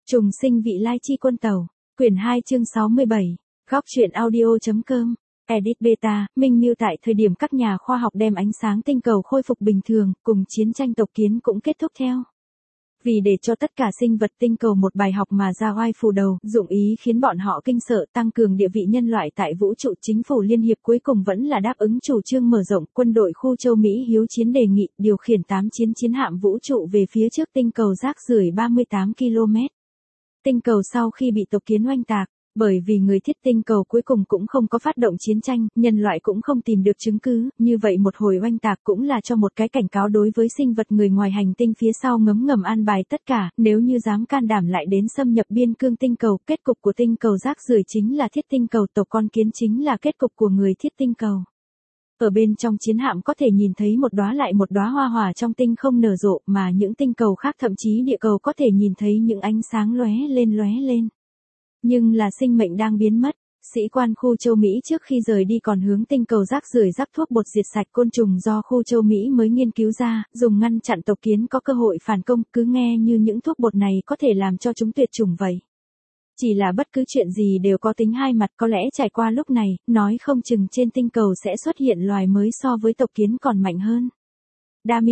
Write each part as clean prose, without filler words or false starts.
Trùng sinh vị lai chi quân tàu, quyển 2 chương 67, góc truyện audio.com, edit beta, minh miêu tại thời điểm các nhà khoa học đem ánh sáng tinh cầu khôi phục bình thường, cùng chiến tranh tộc kiến cũng kết thúc theo. Vì để cho tất cả sinh vật tinh cầu một bài học mà ra oai phủ đầu, dụng ý khiến bọn họ kinh sợ, tăng cường địa vị nhân loại tại vũ trụ, chính phủ liên hiệp cuối cùng vẫn là đáp ứng chủ trương mở rộng quân đội khu châu Mỹ hiếu chiến, đề nghị điều khiển 8 chiến hạm vũ trụ về phía trước tinh cầu rác rưởi 38 km. Tinh cầu sau khi bị tộc kiến oanh tạc, bởi vì người thiết tinh cầu cuối cùng cũng không có phát động chiến tranh, nhân loại cũng không tìm được chứng cứ, như vậy một hồi oanh tạc cũng là cho một cái cảnh cáo đối với sinh vật người ngoài hành tinh phía sau ngấm ngầm an bài tất cả, nếu như dám can đảm lại đến xâm nhập biên cương tinh cầu, kết cục của tinh cầu rác rưởi chính là thiết tinh cầu, tộc con kiến chính là kết cục của người thiết tinh cầu. Ở bên trong chiến hạm có thể nhìn thấy một đóa lại một đóa hoa hỏa trong tinh không nở rộ, mà những tinh cầu khác thậm chí địa cầu có thể nhìn thấy những ánh sáng lóe lên. Nhưng là sinh mệnh đang biến mất. Sĩ quan khu châu Mỹ trước khi rời đi còn hướng tinh cầu rác rưởi rắc thuốc bột diệt sạch côn trùng do khu châu Mỹ mới nghiên cứu ra, dùng ngăn chặn tộc kiến có cơ hội phản công, cứ nghe như những thuốc bột này có thể làm cho chúng tuyệt chủng vậy. Chỉ là bất cứ chuyện gì đều có tính hai mặt, có lẽ trải qua lúc này, nói không chừng trên tinh cầu sẽ xuất hiện loài mới so với tộc kiến còn mạnh hơn. Dami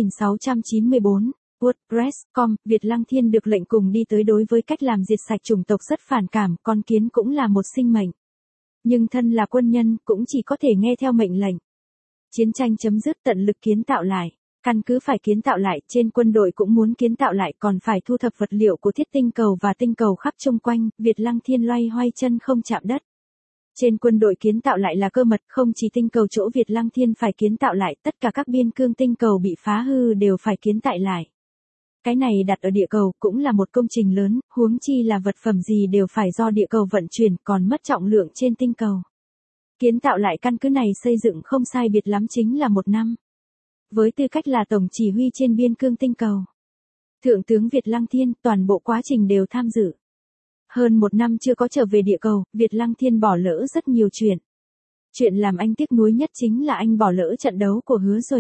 9694, WordPress.com, Việt Lăng Thiên được lệnh cùng đi tới. Đối với cách làm diệt sạch chủng tộc rất phản cảm, con kiến cũng là một sinh mệnh. Nhưng thân là quân nhân, cũng chỉ có thể nghe theo mệnh lệnh. Chiến tranh chấm dứt, tận lực kiến tạo lại. Căn cứ phải kiến tạo lại, trên quân đội cũng muốn kiến tạo lại, còn phải thu thập vật liệu của thiết tinh cầu và tinh cầu khắp chung quanh, Việt Lăng Thiên loay hoay chân không chạm đất. Trên quân đội kiến tạo lại là cơ mật, không chỉ tinh cầu chỗ Việt Lăng Thiên phải kiến tạo lại, tất cả các biên cương tinh cầu bị phá hư đều phải kiến tạo lại. Cái này đặt ở địa cầu cũng là một công trình lớn, huống chi là vật phẩm gì đều phải do địa cầu vận chuyển, còn mất trọng lượng trên tinh cầu. Kiến tạo lại căn cứ này xây dựng không sai biệt lắm chính là 1 năm. Với tư cách là tổng chỉ huy trên biên cương tinh cầu, Thượng tướng Việt Lăng Thiên toàn bộ quá trình đều tham dự. Hơn 1 năm chưa có trở về địa cầu, Việt Lăng Thiên bỏ lỡ rất nhiều chuyện. Chuyện làm anh tiếc nuối nhất chính là anh bỏ lỡ trận đấu của Hứa Duệ.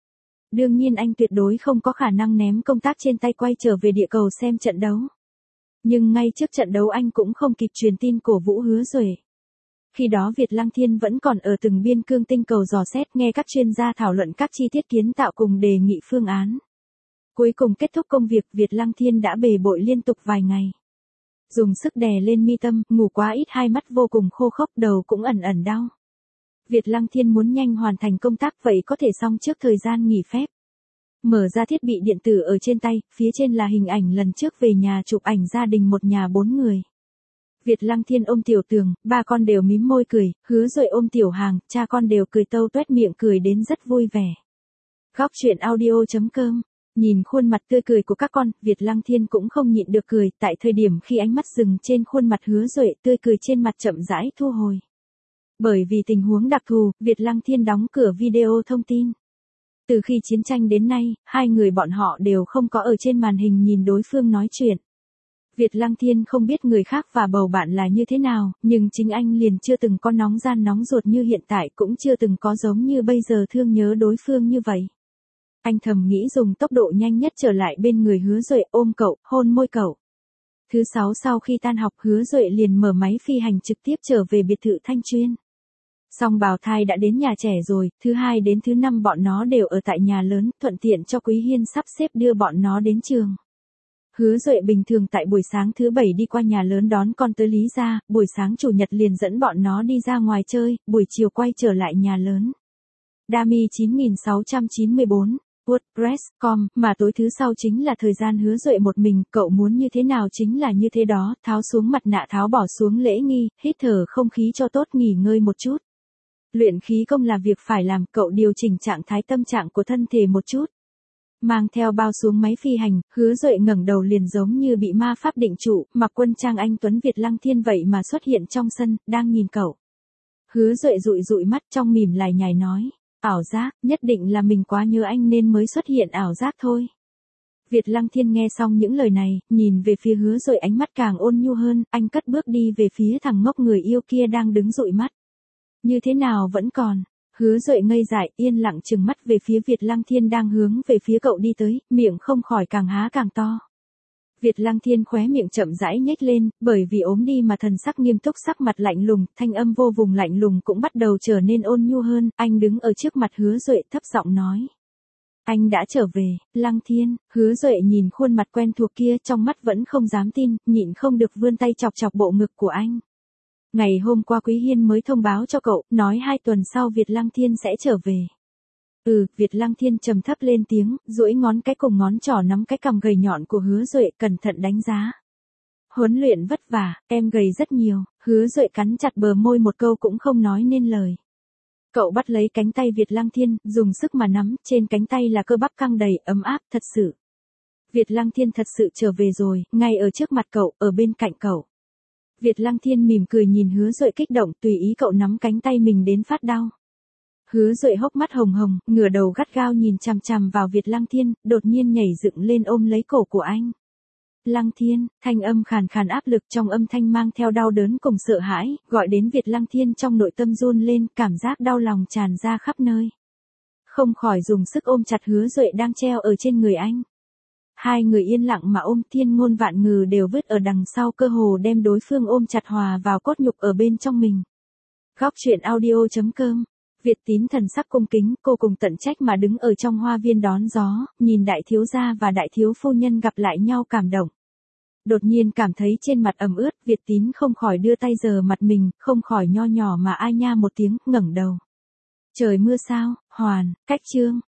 Đương nhiên anh tuyệt đối không có khả năng ném công tác trên tay quay trở về địa cầu xem trận đấu. Nhưng ngay trước trận đấu anh cũng không kịp truyền tin cổ vũ Hứa Duệ. Khi đó Việt Lăng Thiên vẫn còn ở từng biên cương tinh cầu dò xét, nghe các chuyên gia thảo luận các chi tiết kiến tạo cùng đề nghị phương án. Cuối cùng kết thúc công việc, Việt Lăng Thiên đã bề bội liên tục vài ngày. Dùng sức đè lên mi tâm, ngủ quá ít, hai mắt vô cùng khô khốc, đầu cũng ẩn đau. Việt Lăng Thiên muốn nhanh hoàn thành công tác vậy có thể xong trước thời gian nghỉ phép. Mở ra thiết bị điện tử ở trên tay, phía trên là hình ảnh lần trước về nhà chụp ảnh gia đình một nhà 4 người. Việt Lăng Thiên ôm Tiểu Tường, 3 con đều mím môi cười, Hứa Duệ ôm Tiểu Hàng, cha con đều cười tâu tuét miệng, cười đến rất vui vẻ. Góc truyện audio.com, nhìn khuôn mặt tươi cười của các con, Việt Lăng Thiên cũng không nhịn được cười, tại thời điểm khi ánh mắt dừng trên khuôn mặt Hứa Duệ, tươi cười trên mặt chậm rãi thu hồi. Bởi vì tình huống đặc thù, Việt Lăng Thiên đóng cửa video thông tin. Từ khi chiến tranh đến nay, hai người bọn họ đều không có ở trên màn hình nhìn đối phương nói chuyện. Việt Lăng Thiên không biết người khác và bầu bạn là như thế nào, nhưng chính anh liền chưa từng có nóng gian nóng ruột như hiện tại, cũng chưa từng có giống như bây giờ thương nhớ đối phương như vậy. Anh thầm nghĩ dùng tốc độ nhanh nhất trở lại bên người Hứa Duệ, ôm cậu, hôn môi cậu. Thứ 6 sau khi tan học, Hứa Duệ liền mở máy phi hành trực tiếp trở về biệt thự Thanh Chuyên. Song bào thai đã đến nhà trẻ rồi, thứ 2 đến thứ 5 bọn nó đều ở tại nhà lớn, thuận tiện cho Quý Hiên sắp xếp đưa bọn nó đến trường. Hứa Duệ bình thường tại buổi sáng thứ 7 đi qua nhà lớn đón con tới Lý gia, buổi sáng chủ nhật liền dẫn bọn nó đi ra ngoài chơi, buổi chiều quay trở lại nhà lớn. Dami 9694, WordPress.com, mà tối thứ sau chính là thời gian Hứa Duệ một mình, cậu muốn như thế nào chính là như thế đó, tháo xuống mặt nạ, tháo bỏ xuống lễ nghi, hít thở không khí cho tốt, nghỉ ngơi một chút. Luyện khí công là việc phải làm, cậu điều chỉnh trạng thái tâm trạng của thân thể một chút. Mang theo bao xuống máy phi hành, Hứa Duệ ngẩng đầu liền giống như bị ma pháp định trụ, mặc quân trang anh tuấn Việt Lăng Thiên vậy mà xuất hiện trong sân, đang nhìn cậu. Hứa Duệ dụi mắt trong mỉm lải nhải nói, ảo giác, nhất định là mình quá nhớ anh nên mới xuất hiện ảo giác thôi. Việt Lăng Thiên nghe xong những lời này, nhìn về phía Hứa Duệ ánh mắt càng ôn nhu hơn, anh cất bước đi về phía thằng ngốc người yêu kia đang đứng dụi mắt. Như thế nào vẫn còn? Hứa Duệ ngây dại, yên lặng trừng mắt về phía Việt Lăng Thiên đang hướng về phía cậu đi tới, miệng không khỏi càng há càng to. Việt Lăng Thiên khóe miệng chậm rãi nhếch lên, bởi vì ốm đi mà thần sắc nghiêm túc, sắc mặt lạnh lùng, thanh âm vô vùng lạnh lùng cũng bắt đầu trở nên ôn nhu hơn, anh đứng ở trước mặt Hứa Duệ thấp giọng nói. Anh đã trở về, Lăng Thiên. Hứa Duệ nhìn khuôn mặt quen thuộc kia, trong mắt vẫn không dám tin, nhịn không được vươn tay chọc chọc bộ ngực của anh. Ngày hôm qua Quý Hiên mới thông báo cho cậu, nói 2 tuần sau Việt Lăng Thiên sẽ trở về. Việt Lăng Thiên trầm thấp lên tiếng, duỗi ngón cái cùng ngón trỏ nắm cái cằm gầy nhọn của Hứa Duệ, cẩn thận đánh giá. Huấn luyện vất vả, em gầy rất nhiều. Hứa Duệ cắn chặt bờ môi, một câu cũng không nói nên lời. Cậu bắt lấy cánh tay Việt Lăng Thiên, dùng sức mà nắm, trên cánh tay là cơ bắp căng đầy, ấm áp, thật sự. Việt Lăng Thiên thật sự trở về rồi, ngay ở trước mặt cậu, ở bên cạnh cậu. Việt Lăng Thiên mỉm cười nhìn Hứa Duệ kích động, tùy ý cậu nắm cánh tay mình đến phát đau. Hứa Duệ hốc mắt hồng hồng, ngửa đầu gắt gao nhìn chằm chằm vào Việt Lăng Thiên, đột nhiên nhảy dựng lên ôm lấy cổ của anh. Lăng Thiên, thanh âm khàn khàn áp lực, trong âm thanh mang theo đau đớn cùng sợ hãi, gọi đến Việt Lăng Thiên trong nội tâm run lên, cảm giác đau lòng tràn ra khắp nơi. Không khỏi dùng sức ôm chặt Hứa Duệ đang treo ở trên người anh. Hai người yên lặng mà ôm, thiên ngôn vạn ngừ đều vứt ở đằng sau, cơ hồ đem đối phương ôm chặt hòa vào cốt nhục ở bên trong mình. Góc truyện audio.com. Việt Tín thần sắc cung kính, cô cùng tận trách mà đứng ở trong hoa viên đón gió, nhìn đại thiếu gia và đại thiếu phu nhân gặp lại nhau cảm động. Đột nhiên cảm thấy trên mặt ẩm ướt, Việt Tín không khỏi đưa tay sờ mặt mình, không khỏi nho nhỏ mà ai nha một tiếng, ngẩng đầu. Trời mưa sao, hoàn, cách chương.